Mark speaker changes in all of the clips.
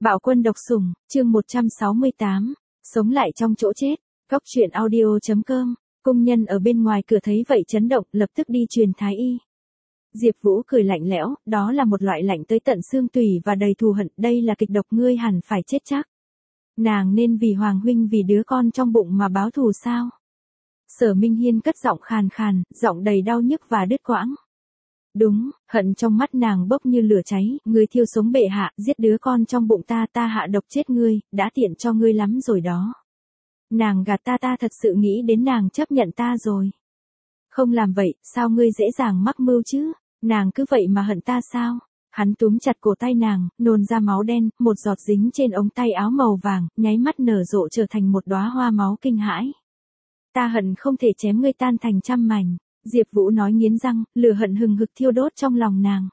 Speaker 1: Bạo quân độc sủng, chương 168, sống lại trong chỗ chết, Cóc truyện audio.com, công nhân ở bên ngoài cửa thấy vậy chấn động, lập tức đi truyền thái y. Diệp Vũ cười lạnh lẽo, đó là một loại lạnh tới tận xương tủy và đầy thù hận, đây là kịch độc ngươi hẳn phải chết chắc. Nàng nên vì Hoàng huynh vì đứa con trong bụng mà báo thù sao? Sở Minh Hiên cất giọng khàn khàn, giọng đầy đau nhức và đứt quãng. Đúng, hận trong mắt nàng bốc như lửa cháy, ngươi thiêu sống bệ hạ, giết đứa con trong bụng ta, ta hạ độc chết ngươi, đã tiện cho ngươi lắm rồi đó. Nàng gạt ta, ta thật sự nghĩ đến nàng chấp nhận ta rồi. Không làm vậy, sao ngươi dễ dàng mắc mưu chứ, nàng cứ vậy mà hận ta sao? Hắn túm chặt cổ tay nàng, nôn ra máu đen, một giọt dính trên ống tay áo màu vàng, nháy mắt nở rộ trở thành một đóa hoa máu kinh hãi. Ta hận không thể chém ngươi tan thành trăm mảnh. Diệp Vũ nói nghiến răng, lửa hận hừng hực thiêu đốt trong lòng nàng.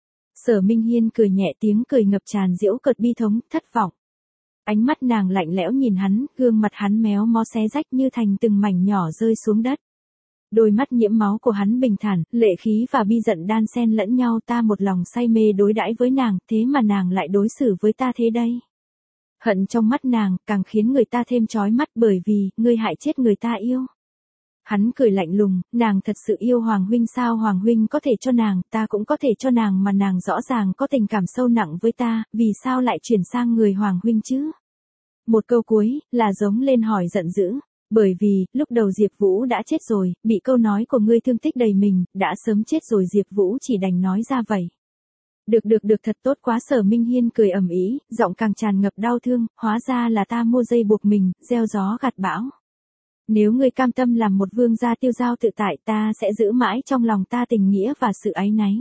Speaker 1: Sở Minh Hiên cười nhẹ, tiếng cười ngập tràn giễu cợt bi thống, thất vọng. Ánh mắt nàng lạnh lẽo nhìn hắn, gương mặt hắn méo mó xé rách như thành từng mảnh nhỏ rơi xuống đất. Đôi mắt nhiễm máu của hắn bình thản, lệ khí và bi giận đan xen lẫn nhau, ta một lòng say mê đối đãi với nàng, thế mà nàng lại đối xử với ta thế đây. Hận trong mắt nàng, càng khiến người ta thêm chói mắt bởi vì, ngươi hại chết người ta yêu. Hắn cười lạnh lùng, nàng thật sự yêu Hoàng huynh sao? Hoàng huynh có thể cho nàng, ta cũng có thể cho nàng, mà nàng rõ ràng có tình cảm sâu nặng với ta, vì sao lại chuyển sang người Hoàng huynh chứ? Một câu cuối, là giống lên hỏi giận dữ, bởi vì, lúc đầu Diệp Vũ đã chết rồi, bị câu nói của ngươi thương tích đầy mình, đã sớm chết rồi. Diệp Vũ chỉ đành nói ra vậy. Được thật tốt quá. Sở Minh Hiên cười ầm ĩ, giọng càng tràn ngập đau thương, hóa ra là ta mua dây buộc mình, gieo gió gặt bão. Nếu ngươi cam tâm làm một vương gia tiêu dao tự tại, ta sẽ giữ mãi trong lòng ta tình nghĩa và sự áy náy.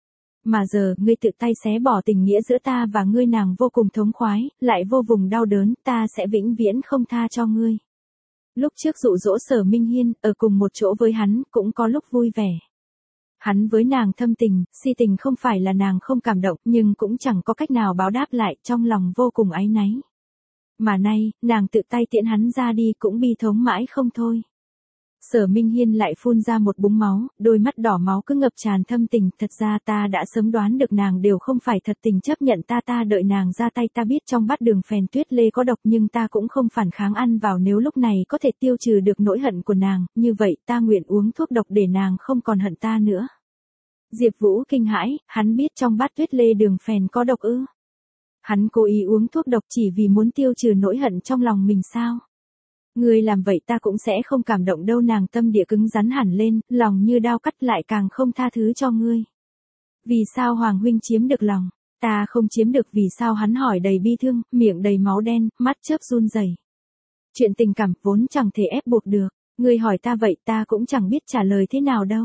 Speaker 1: Mà giờ, ngươi tự tay xé bỏ tình nghĩa giữa ta và ngươi, nàng vô cùng thống khoái, lại vô cùng đau đớn, ta sẽ vĩnh viễn không tha cho ngươi. Lúc trước dụ dỗ Sở Minh Hiên, ở cùng một chỗ với hắn, cũng có lúc vui vẻ. Hắn với nàng thâm tình, si tình, không phải là nàng không cảm động, nhưng cũng chẳng có cách nào báo đáp lại, trong lòng vô cùng áy náy. Mà nay, nàng tự tay tiễn hắn ra đi cũng bi thống mãi không thôi. Sở Minh Hiên lại phun ra một búng máu, đôi mắt đỏ máu cứ ngập tràn thâm tình, thật ra ta đã sớm đoán được nàng đều không phải thật tình chấp nhận ta, ta đợi nàng ra tay, ta biết trong bát đường phèn tuyết lê có độc nhưng ta cũng không phản kháng ăn vào, nếu lúc này có thể tiêu trừ được nỗi hận của nàng, như vậy ta nguyện uống thuốc độc để nàng không còn hận ta nữa. Diệp Vũ kinh hãi, hắn biết trong bát tuyết lê đường phèn có độc ư? Hắn cố ý uống thuốc độc chỉ vì muốn tiêu trừ nỗi hận trong lòng mình sao? Ngươi làm vậy ta cũng sẽ không cảm động đâu. Nàng tâm địa cứng rắn hẳn lên, lòng như đao cắt, lại càng không tha thứ cho ngươi. Vì sao Hoàng huynh chiếm được lòng, ta không chiếm được? Vì sao? Hắn hỏi đầy bi thương, miệng đầy máu đen, mắt chớp run rẩy. Chuyện tình cảm vốn chẳng thể ép buộc được, ngươi hỏi ta vậy ta cũng chẳng biết trả lời thế nào đâu.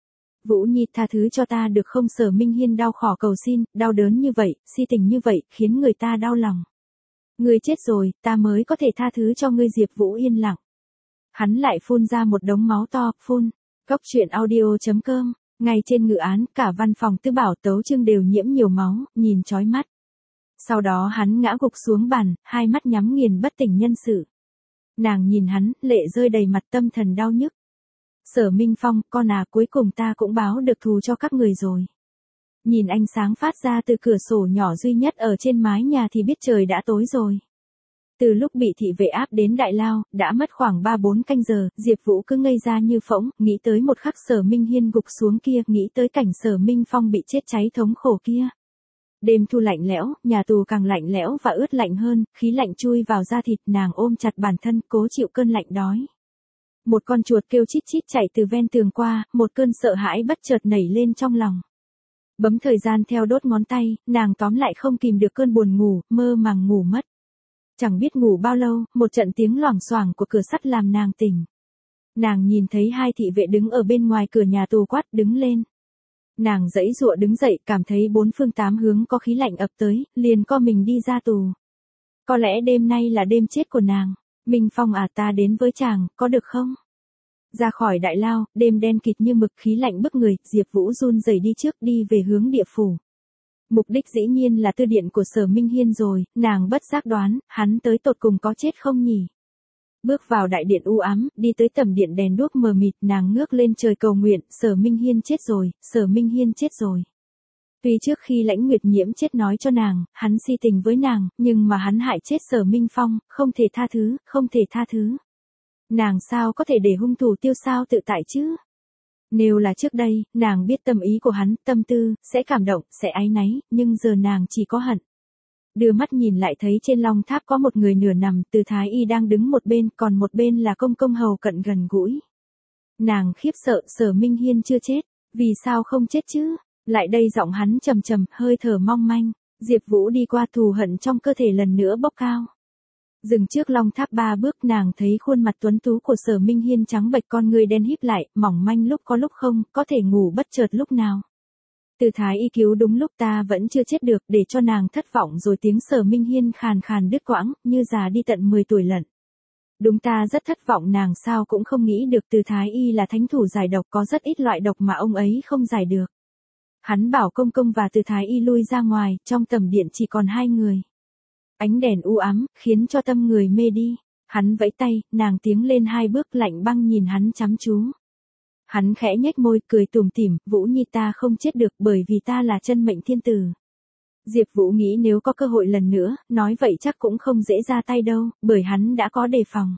Speaker 1: Vũ Nhi, tha thứ cho ta được không? Sở Minh Hiên đau khổ cầu xin, đau đớn như vậy, si tình như vậy, khiến người ta đau lòng. Ngươi chết rồi, ta mới có thể tha thứ cho ngươi. Diệp Vũ yên lặng. Hắn lại phun ra một đống máu to, phun. Cóc truyện audio.com, ngay trên ngự án, cả văn phòng Tư Bảo Tấu Trương đều nhiễm nhiều máu, nhìn chói mắt. Sau đó hắn ngã gục xuống bàn, hai mắt nhắm nghiền bất tỉnh nhân sự. Nàng nhìn hắn, lệ rơi đầy mặt, tâm thần đau nhức. Sở Minh Phong, con à, cuối cùng ta cũng báo được thù cho các người rồi. Nhìn ánh sáng phát ra từ cửa sổ nhỏ duy nhất ở trên mái nhà thì biết trời đã tối rồi. Từ lúc bị thị vệ áp đến đại lao, đã mất khoảng 3-4 canh giờ, Diệp Vũ cứ ngây ra như phỗng, nghĩ tới một khắc Sở Minh Hiên gục xuống kia, nghĩ tới cảnh Sở Minh Phong bị chết cháy thống khổ kia. Đêm thu lạnh lẽo, nhà tù càng lạnh lẽo và ướt lạnh hơn, khí lạnh chui vào da thịt, nàng ôm chặt bản thân, cố chịu cơn lạnh đói. Một con chuột kêu chít chít chạy từ ven tường qua, một cơn sợ hãi bất chợt nảy lên trong lòng. Bấm thời gian theo đốt ngón tay, nàng tóm lại không kìm được cơn buồn ngủ, mơ màng ngủ mất. Chẳng biết ngủ bao lâu, một trận tiếng loảng xoảng của cửa sắt làm nàng tỉnh. Nàng nhìn thấy hai thị vệ đứng ở bên ngoài cửa nhà tù, quát đứng lên. Nàng giãy giụa đứng dậy, cảm thấy bốn phương tám hướng có khí lạnh ập tới, liền co mình đi ra tù. Có lẽ đêm nay là đêm chết của nàng. Minh Phong à, ta đến với chàng, có được không? Ra khỏi đại lao, đêm đen kịt như mực, khí lạnh bức người, Diệp Vũ run rẩy đi trước, đi về hướng địa phủ. Mục đích dĩ nhiên là tư điện của Sở Minh Hiên rồi, nàng bất giác đoán, hắn tới tột cùng có chết không nhỉ? Bước vào đại điện u ám, đi tới tầm điện đèn đuốc mờ mịt, nàng ngước lên trời cầu nguyện, Sở Minh Hiên chết rồi, Sở Minh Hiên chết rồi. Tuy trước khi Lãnh Nguyệt Nhiễm chết nói cho nàng, hắn si tình với nàng, nhưng mà hắn hại chết Sở Minh Phong, không thể tha thứ, không thể tha thứ. Nàng sao có thể để hung thủ tiêu sao tự tại chứ? Nếu là trước đây, nàng biết tâm ý của hắn, tâm tư, sẽ cảm động, sẽ áy náy, nhưng giờ nàng chỉ có hận. Đưa mắt nhìn lại thấy trên long tháp có một người nửa nằm, Từ Thái Y đang đứng một bên, còn một bên là công công hầu cận gần gũi. Nàng khiếp sợ, Sở Minh Hiên chưa chết, vì sao không chết chứ? Lại đây giọng hắn trầm trầm, hơi thở mong manh. Diệp Vũ đi qua, thù hận trong cơ thể lần nữa bốc cao. Dừng trước long tháp 3 bước, nàng thấy khuôn mặt tuấn tú của Sở Minh Hiên trắng bệch, con người đen híp lại, mỏng manh lúc có lúc không, có thể ngủ bất chợt lúc nào. Từ Thái Y cứu đúng lúc, ta vẫn chưa chết được, để cho nàng thất vọng rồi. Tiếng Sở Minh Hiên khàn khàn đứt quãng, như già đi tận 10 tuổi lận. Đúng, ta rất thất vọng, nàng sao cũng không nghĩ được Từ Thái Y là thánh thủ giải độc, có rất ít loại độc mà ông ấy không giải được. Hắn bảo công công và Từ Thái Y lui ra ngoài, trong tầm điện chỉ còn 2 người. Ánh đèn u ám, khiến cho tâm người mê đi. Hắn vẫy tay, nàng tiến lên 2 bước, lạnh băng nhìn hắn chăm chú. Hắn khẽ nhếch môi, cười tủm tỉm, Vũ Nhi, ta không chết được bởi vì ta là chân mệnh thiên tử. Diệp Vũ nghĩ nếu có cơ hội lần nữa, nói vậy chắc cũng không dễ ra tay đâu, bởi hắn đã có đề phòng.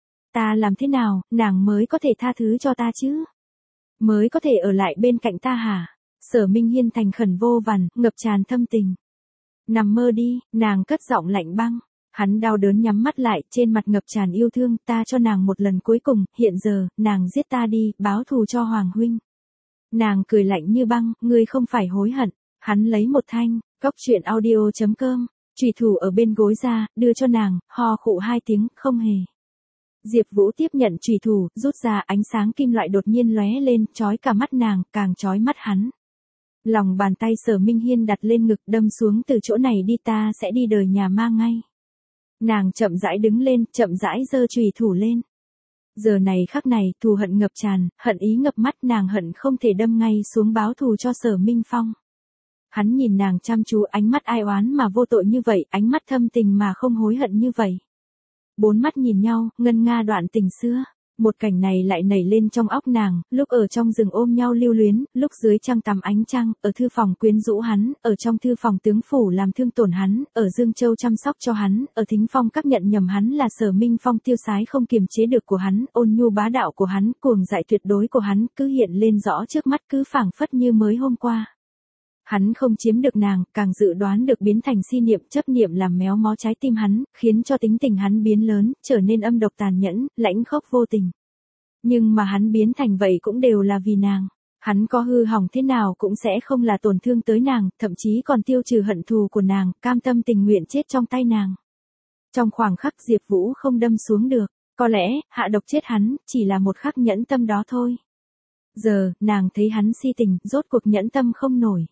Speaker 1: Ta làm thế nào, nàng mới có thể tha thứ cho ta chứ? Mới có thể ở lại bên cạnh ta hả? Sở Minh Hiên thành khẩn vô vàn, ngập tràn thâm tình. Nằm mơ đi, nàng cất giọng lạnh băng. Hắn đau đớn nhắm mắt lại, trên mặt ngập tràn yêu thương, ta cho nàng một lần cuối cùng, hiện giờ, nàng giết ta đi, báo thù cho Hoàng huynh. Nàng cười lạnh như băng, ngươi không phải hối hận. Hắn lấy một thanh, cóc truyện audio.com, chùy thủ ở bên gối ra, đưa cho nàng, ho khụ 2 tiếng, không hề. Diệp Vũ tiếp nhận chùy thủ, rút ra, ánh sáng kim loại đột nhiên lóe lên, chói cả mắt nàng, càng chói mắt hắn. Lòng bàn tay Sở Minh Hiên đặt lên ngực, đâm xuống, từ chỗ này đi, ta sẽ đi đời nhà ma ngay. Nàng chậm rãi đứng lên, chậm rãi giơ chùy thủ lên. Giờ này khắc này, thù hận ngập tràn, hận ý ngập mắt, nàng hận không thể đâm ngay xuống báo thù cho Sở Minh Phong. Hắn nhìn nàng chăm chú, ánh mắt ai oán mà vô tội như vậy, ánh mắt thâm tình mà không hối hận như vậy. 4 mắt nhìn nhau, ngân nga đoạn tình xưa. Một cảnh này lại nảy lên trong óc nàng, lúc ở trong rừng ôm nhau lưu luyến, lúc dưới trăng tắm ánh trăng, ở thư phòng quyến rũ hắn, ở trong thư phòng tướng phủ làm thương tổn hắn, ở Dương Châu chăm sóc cho hắn, ở Thính Phong các nhận nhầm hắn là Sở Minh Phong, tiêu sái không kiềm chế được của hắn, ôn nhu bá đạo của hắn, cuồng dại tuyệt đối của hắn, cứ hiện lên rõ trước mắt, cứ phảng phất như mới hôm qua. Hắn không chiếm được nàng, càng dự đoán được biến thành si niệm, chấp niệm làm méo mó trái tim hắn, khiến cho tính tình hắn biến lớn, trở nên âm độc tàn nhẫn, lãnh khốc vô tình. Nhưng mà hắn biến thành vậy cũng đều là vì nàng. Hắn có hư hỏng thế nào cũng sẽ không là tổn thương tới nàng, thậm chí còn tiêu trừ hận thù của nàng, cam tâm tình nguyện chết trong tay nàng. Trong khoảng khắc Diệp Vũ không đâm xuống được, có lẽ, hạ độc chết hắn, chỉ là một khắc nhẫn tâm đó thôi. Giờ, nàng thấy hắn si tình, rốt cuộc nhẫn tâm không nổi.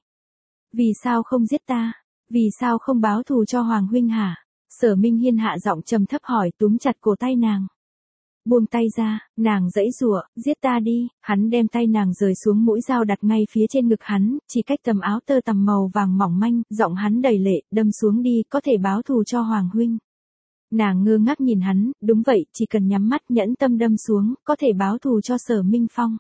Speaker 1: Vì sao không giết ta? Vì sao không báo thù cho Hoàng huynh hả? Sở Minh Hiên hạ giọng trầm thấp hỏi, túm chặt cổ tay nàng. Buông tay ra, nàng giãy giụa, giết ta đi. Hắn đem tay nàng rời xuống, mũi dao đặt ngay phía trên ngực hắn, chỉ cách tầm áo tơ tằm màu vàng mỏng manh, giọng hắn đầy lệ, đâm xuống đi, có thể báo thù cho Hoàng huynh. Nàng ngơ ngác nhìn hắn, đúng vậy, chỉ cần nhắm mắt nhẫn tâm đâm xuống, có thể báo thù cho Sở Minh Phong.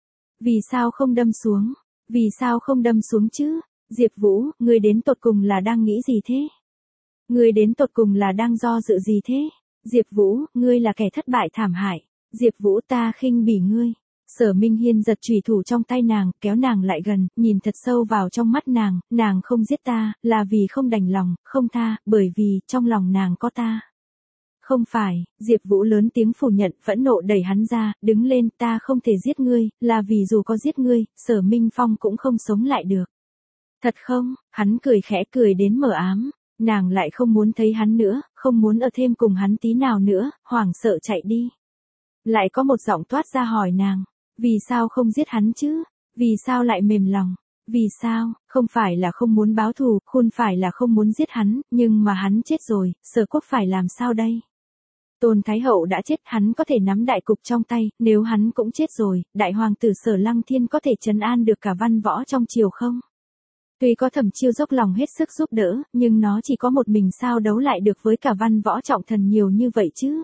Speaker 1: Vì sao không đâm xuống? Vì sao không đâm xuống chứ? Diệp Vũ, ngươi đến tột cùng là đang nghĩ gì thế? Ngươi đến tột cùng là đang do dự gì thế? Diệp Vũ, ngươi là kẻ thất bại thảm hại. Diệp Vũ, ta khinh bỉ ngươi. Sở Minh Hiên giật chùy thủ trong tay nàng, kéo nàng lại gần, nhìn thật sâu vào trong mắt nàng không giết ta, là vì không đành lòng, không tha, bởi vì, trong lòng nàng có ta. Không phải, Diệp Vũ lớn tiếng phủ nhận, phẫn nộ đẩy hắn ra, đứng lên, ta không thể giết ngươi, là vì dù có giết ngươi, Sở Minh Phong cũng không sống lại được. Thật không? Hắn cười khẽ, cười đến mờ ám. Nàng lại không muốn thấy hắn nữa, không muốn ở thêm cùng hắn tí nào nữa, hoảng sợ chạy đi. Lại có một giọng toát ra hỏi nàng, vì sao không giết hắn chứ? Vì sao lại mềm lòng? Vì sao? Không phải là không muốn báo thù, không phải là không muốn giết hắn, nhưng mà hắn chết rồi, Sở Quốc phải làm sao đây? Tôn Thái Hậu đã chết, hắn có thể nắm đại cục trong tay, nếu hắn cũng chết rồi, đại hoàng tử Sở Lăng Thiên có thể trấn an được cả văn võ trong triều không? Tuy có Thẩm Chiêu dốc lòng hết sức giúp đỡ, nhưng nó chỉ có một mình sao đấu lại được với cả văn võ trọng thần nhiều như vậy chứ?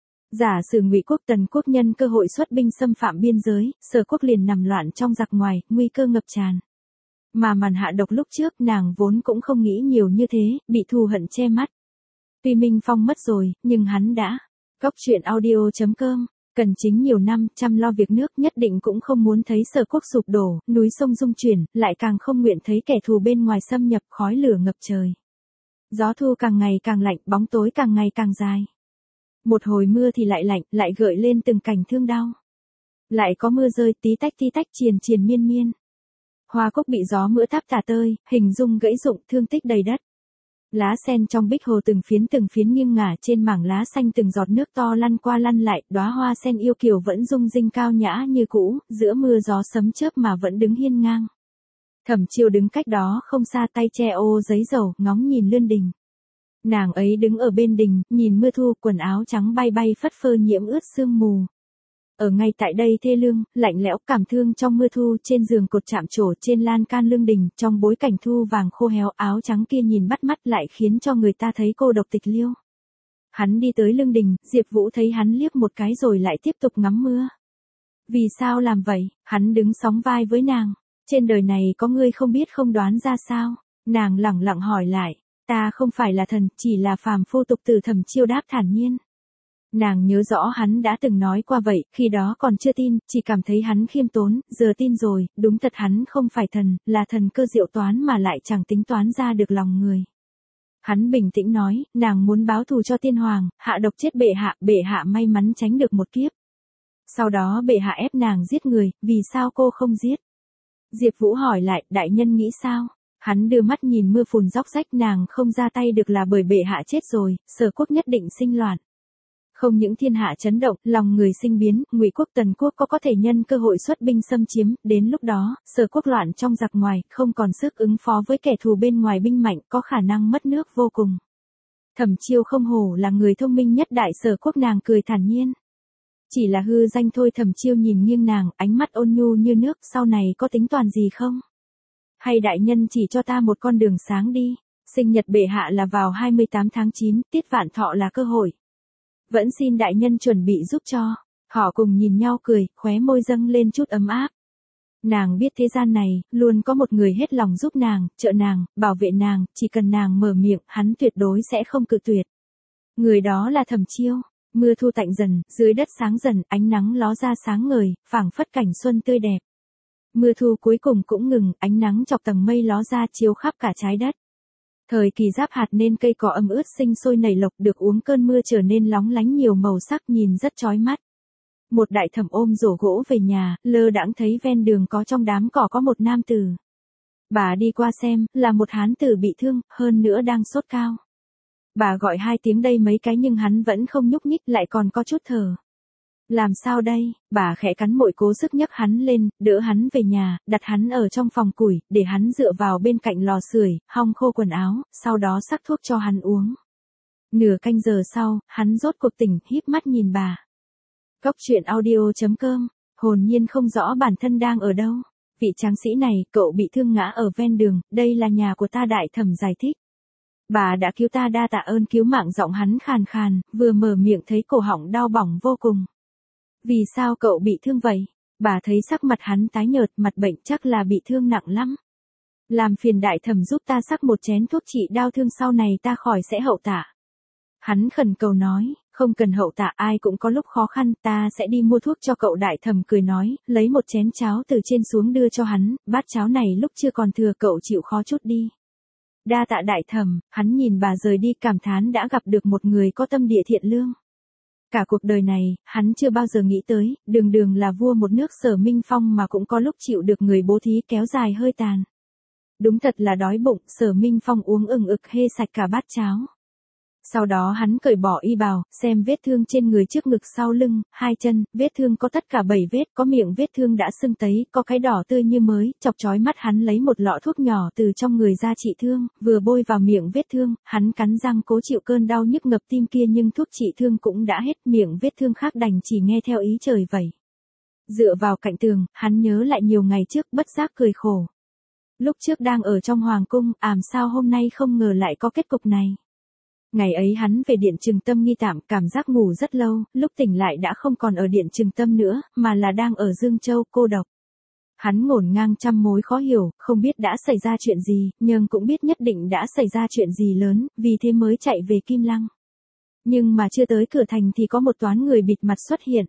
Speaker 1: Giả sử Ngụy quốc Tần quốc nhân cơ hội xuất binh xâm phạm biên giới, Sở Quốc liền nằm loạn trong giặc ngoài, nguy cơ ngập tràn. Mà màn hạ độc lúc trước nàng vốn cũng không nghĩ nhiều như thế, bị thù hận che mắt. Tuy Minh Phong mất rồi, nhưng hắn đã. Góc truyện audio.com, cần chính nhiều năm, chăm lo việc nước nhất định cũng không muốn thấy Sở Quốc sụp đổ, núi sông rung chuyển, lại càng không nguyện thấy kẻ thù bên ngoài xâm nhập, khói lửa ngập trời. Gió thu càng ngày càng lạnh, bóng tối càng ngày càng dài. Một hồi mưa thì lại lạnh, lại gợi lên từng cảnh thương đau. Lại có mưa rơi tí tách triền triền miên miên. Hoa cúc bị gió mưa táp tả tơi, hình dung gãy rụng, thương tích đầy đất. Lá sen trong bích hồ từng phiến nghiêng ngả trên mảng lá xanh, từng giọt nước to lăn qua lăn lại, đóa hoa sen yêu kiều vẫn rung rinh cao nhã như cũ, giữa mưa gió sấm chớp mà vẫn đứng hiên ngang. Thẩm Chiêu đứng cách đó không xa, tay che ô giấy dầu, ngóng nhìn lươn đình. Nàng ấy đứng ở bên đình, nhìn mưa thu, quần áo trắng bay bay phất phơ nhiễm ướt sương mù. Ở ngay tại đây thê lương, lạnh lẽo, cảm thương trong mưa thu, trên giường cột chạm trổ, trên lan can lương đình, trong bối cảnh thu vàng khô héo, áo trắng kia nhìn bắt mắt lại khiến cho người ta thấy cô độc tịch liêu. Hắn đi tới lương đình, Diệp Vũ thấy hắn liếc một cái rồi lại tiếp tục ngắm mưa. Vì sao làm vậy? Hắn đứng sóng vai với nàng. Trên đời này có ngươi không biết không đoán ra sao? Nàng lẳng lặng hỏi lại. Ta không phải là thần, chỉ là phàm phu tục tử. Thẩm Chiêu đáp thản nhiên. Nàng nhớ rõ hắn đã từng nói qua vậy, khi đó còn chưa tin, chỉ cảm thấy hắn khiêm tốn, giờ tin rồi, đúng thật hắn không phải thần, là thần cơ diệu toán mà lại chẳng tính toán ra được lòng người. Hắn bình tĩnh nói, nàng muốn báo thù cho tiên hoàng, hạ độc chết bệ hạ may mắn tránh được một kiếp. Sau đó bệ hạ ép nàng giết người, vì sao cô không giết? Diệp Vũ hỏi lại, đại nhân nghĩ sao? Hắn đưa mắt nhìn mưa phùn róc rách, nàng không ra tay được là bởi bệ hạ chết rồi, Sở Quốc nhất định sinh loạn. Không những thiên hạ chấn động, lòng người sinh biến, Ngụy quốc Tần quốc có thể nhân cơ hội xuất binh xâm chiếm, đến lúc đó, Sở Quốc loạn trong giặc ngoài, không còn sức ứng phó với kẻ thù bên ngoài binh mạnh, có khả năng mất nước vô cùng. Thẩm Chiêu không hổ là người thông minh nhất đại Sở Quốc, nàng cười thản nhiên. Chỉ là hư danh thôi. Thẩm Chiêu nhìn nghiêng nàng, ánh mắt ôn nhu như nước, sau này có tính toán gì không? Hay đại nhân chỉ cho ta một con đường sáng đi, sinh nhật bệ hạ là vào 28 tháng 9, tiết vạn thọ là cơ hội. Vẫn xin đại nhân chuẩn bị giúp cho. Họ cùng nhìn nhau cười, khóe môi dâng lên chút ấm áp. Nàng biết thế gian này, luôn có một người hết lòng giúp nàng, trợ nàng, bảo vệ nàng, chỉ cần nàng mở miệng, hắn tuyệt đối sẽ không cự tuyệt. Người đó là Thẩm Chiêu. Mưa thu tạnh dần, dưới đất sáng dần, ánh nắng ló ra sáng ngời, phảng phất cảnh xuân tươi đẹp. Mưa thu cuối cùng cũng ngừng, ánh nắng chọc tầng mây ló ra chiếu khắp cả trái đất. Thời kỳ giáp hạt nên cây cỏ ẩm ướt sinh sôi nảy lộc, được uống cơn mưa trở nên lóng lánh nhiều màu sắc, nhìn rất chói mắt. Một đại thẩm ôm rổ gỗ về nhà, lơ đãng thấy ven đường có trong đám cỏ có một nam tử. Bà đi qua xem, là một hán tử bị thương, hơn nữa đang sốt cao. Bà gọi 2 tiếng đây mấy cái nhưng hắn vẫn không nhúc nhích, lại còn có chút thở. Làm sao đây? Bà khẽ cắn môi cố sức nhấc hắn lên, đỡ hắn về nhà, đặt hắn ở trong phòng củi, để hắn dựa vào bên cạnh lò sưởi, hong khô quần áo, sau đó sắc thuốc cho hắn uống. Nửa canh giờ sau, hắn rốt cuộc tỉnh, híp mắt nhìn bà. Góc truyện audio.com, hồn nhiên không rõ bản thân đang ở đâu. Vị tráng sĩ này, cậu bị thương ngã ở ven đường, đây là nhà của ta. Đại thẩm giải thích. Bà đã cứu ta, đa tạ ơn. Cứu mạng. Giọng hắn khàn khàn, vừa mở miệng thấy cổ họng đau bỏng vô cùng. Vì sao cậu bị thương vậy? Bà thấy sắc mặt hắn tái nhợt, mặt bệnh, chắc là bị thương nặng lắm. Làm phiền đại thẩm giúp ta sắc một chén thuốc trị đau thương, sau này ta khỏi sẽ hậu tạ. Hắn khẩn cầu nói, không cần hậu tạ, ai cũng có lúc khó khăn, ta sẽ đi mua thuốc cho cậu. Đại thẩm cười nói, lấy một chén cháo từ trên xuống đưa cho hắn, bát cháo này lúc chưa còn thừa, cậu chịu khó chút đi. Đa tạ đại thẩm. Hắn nhìn bà rời đi, cảm thán đã gặp được một người có tâm địa thiện lương. Cả cuộc đời này, hắn chưa bao giờ nghĩ tới, đường là vua một nước Sở Minh Phong mà cũng có lúc chịu được người bố thí kéo dài hơi tàn. Đúng thật là đói bụng. Sở Minh Phong uống ực hê sạch cả bát cháo. Sau đó hắn cởi bỏ y bào, xem vết thương trên người, trước ngực sau lưng, 2 chân, vết thương có tất cả 7 vết, có miệng vết thương đã sưng tấy, có cái đỏ tươi như mới, chọc chói mắt. Hắn lấy một lọ thuốc nhỏ từ trong người ra trị thương, vừa bôi vào miệng vết thương, hắn cắn răng cố chịu cơn đau nhức ngập tim kia, nhưng thuốc trị thương cũng đã hết, miệng vết thương khác đành chỉ nghe theo ý trời vậy. Dựa vào cạnh tường, hắn nhớ lại nhiều ngày trước, bất giác cười khổ. Lúc trước đang ở trong hoàng cung, sao hôm nay không ngờ lại có kết cục này. Ngày ấy hắn về Điện Trừng Tâm nghi tạm, cảm giác ngủ rất lâu, lúc tỉnh lại đã không còn ở Điện Trừng Tâm nữa, mà là đang ở Dương Châu, cô độc. Hắn ngổn ngang trăm mối khó hiểu, không biết đã xảy ra chuyện gì, nhưng cũng biết nhất định đã xảy ra chuyện gì lớn, vì thế mới chạy về Kim Lăng. Nhưng mà chưa tới cửa thành thì có một toán người bịt mặt xuất hiện.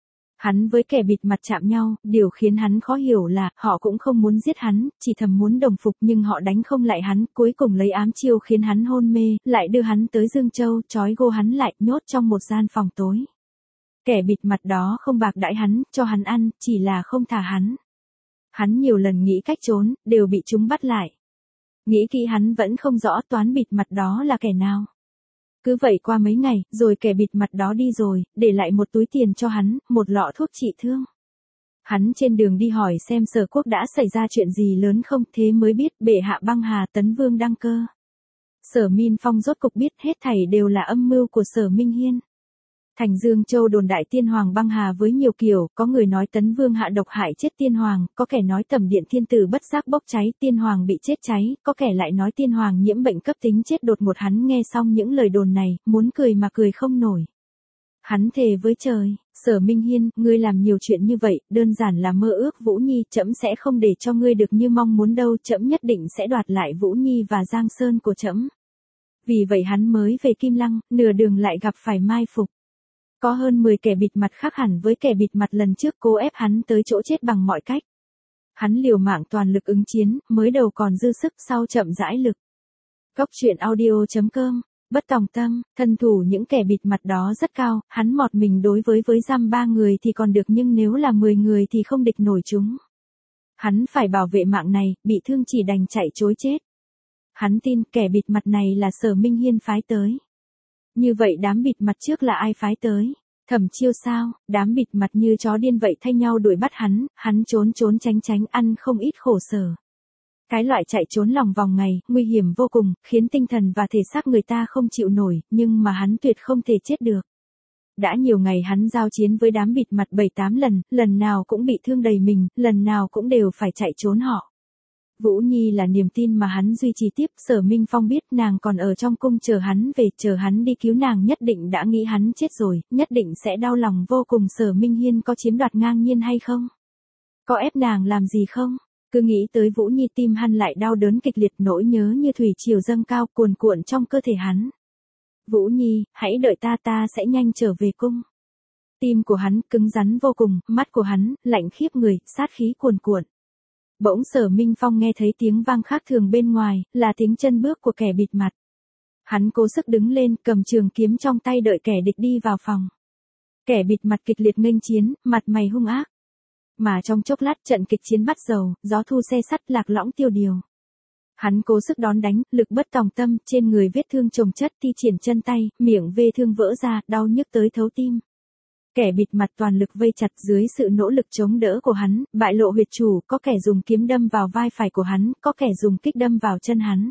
Speaker 1: Hắn với kẻ bịt mặt chạm nhau, điều khiến hắn khó hiểu là, họ cũng không muốn giết hắn, chỉ thầm muốn đồng phục nhưng họ đánh không lại hắn, cuối cùng lấy ám chiêu khiến hắn hôn mê, lại đưa hắn tới Dương Châu, trói gô hắn lại, nhốt trong một gian phòng tối. Kẻ bịt mặt đó không bạc đãi hắn, cho hắn ăn, chỉ là không thả hắn. Hắn nhiều lần nghĩ cách trốn, đều bị chúng bắt lại. Nghĩ kỹ hắn vẫn không rõ toán bịt mặt đó là kẻ nào. Cứ vậy qua mấy ngày, rồi kẻ bịt mặt đó đi rồi, để lại một túi tiền cho hắn, một lọ thuốc trị thương. Hắn trên đường đi hỏi xem Sở Quốc đã xảy ra chuyện gì lớn không, thế mới biết bệ hạ băng hà Tấn Vương đăng cơ. Sở Minh Phong rốt cục biết hết thảy đều là âm mưu của Sở Minh Hiên. Thành Dương Châu đồn đại tiên hoàng băng hà với nhiều kiểu, có người nói Tấn Vương hạ độc hại chết tiên hoàng, có kẻ nói Tầm Điện Thiên Tử bất giác bốc cháy, tiên hoàng bị chết cháy, có kẻ lại nói tiên hoàng nhiễm bệnh cấp tính chết đột ngột. Hắn nghe xong những lời đồn này, muốn cười mà cười không nổi. Hắn thề với trời, Sở Minh Hiên, ngươi làm nhiều chuyện như vậy, đơn giản là mơ ước Vũ Nhi, trẫm sẽ không để cho ngươi được như mong muốn đâu, trẫm nhất định sẽ đoạt lại Vũ Nhi và Giang Sơn của trẫm. Vì vậy hắn mới về Kim Lăng, nửa đường lại gặp phải mai phục. Có hơn 10 kẻ bịt mặt khác hẳn với kẻ bịt mặt lần trước cố ép hắn tới chỗ chết bằng mọi cách. Hắn liều mạng toàn lực ứng chiến, mới đầu còn dư sức sau chậm rãi lực. Góc truyện audio.com, bất tòng tâm, thân thủ những kẻ bịt mặt đó rất cao, hắn một mình đối với giam 3 người thì còn được nhưng nếu là 10 người thì không địch nổi chúng. Hắn phải bảo vệ mạng này, bị thương chỉ đành chạy trối chết. Hắn tin kẻ bịt mặt này là Sở Minh Hiên phái tới. Như vậy đám bịt mặt trước là ai phái tới? Thẩm Chiêu sao? Đám bịt mặt như chó điên vậy thay nhau đuổi bắt hắn trốn tránh ăn không ít khổ sở. Cái loại chạy trốn lòng vòng ngày, nguy hiểm vô cùng, khiến tinh thần và thể xác người ta không chịu nổi, nhưng mà hắn tuyệt không thể chết được. Đã nhiều ngày hắn giao chiến với đám bịt mặt 7-8 lần, lần nào cũng bị thương đầy mình, lần nào cũng đều phải chạy trốn họ. Vũ Nhi là niềm tin mà hắn duy trì tiếp, Sở Minh Phong biết nàng còn ở trong cung chờ hắn về, chờ hắn đi cứu nàng, nhất định đã nghĩ hắn chết rồi, nhất định sẽ đau lòng vô cùng. Sở Minh Hiên có chiếm đoạt ngang nhiên hay không? Có ép nàng làm gì không? Cứ nghĩ tới Vũ Nhi tim hắn lại đau đớn kịch liệt, nỗi nhớ như thủy triều dâng cao cuồn cuộn trong cơ thể hắn. Vũ Nhi, hãy đợi ta sẽ nhanh trở về cung. Tim của hắn cứng rắn vô cùng, mắt của hắn lạnh khiếp người, sát khí cuồn cuộn. Bỗng Sở Minh Phong nghe thấy tiếng vang khác thường bên ngoài, là tiếng chân bước của kẻ bịt mặt. Hắn cố sức đứng lên, cầm trường kiếm trong tay đợi kẻ địch đi vào phòng. Kẻ bịt mặt kịch liệt nghênh chiến, mặt mày hung ác. Mà trong chốc lát trận kịch chiến bắt dầu, gió thu xe sắt lạc lõng tiêu điều. Hắn cố sức đón đánh, lực bất tòng tâm, trên người vết thương chồng chất, thi triển chân tay, miệng vết thương vỡ ra, đau nhức tới thấu tim. Kẻ bịt mặt toàn lực vây chặt, dưới sự nỗ lực chống đỡ của hắn, bại lộ huyệt chủ, có kẻ dùng kiếm đâm vào vai phải của hắn, có kẻ dùng kích đâm vào chân hắn.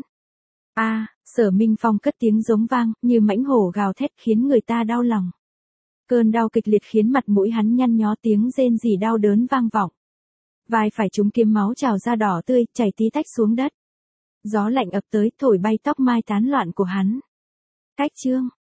Speaker 1: Sở Minh Phong cất tiếng giống vang, như mãnh hổ gào thét khiến người ta đau lòng. Cơn đau kịch liệt khiến mặt mũi hắn nhăn nhó, tiếng rên rỉ đau đớn vang vọng. Vai phải trúng kiếm, máu trào ra đỏ tươi, chảy tí tách xuống đất. Gió lạnh ập tới, thổi bay tóc mai tán loạn của hắn. Cách chương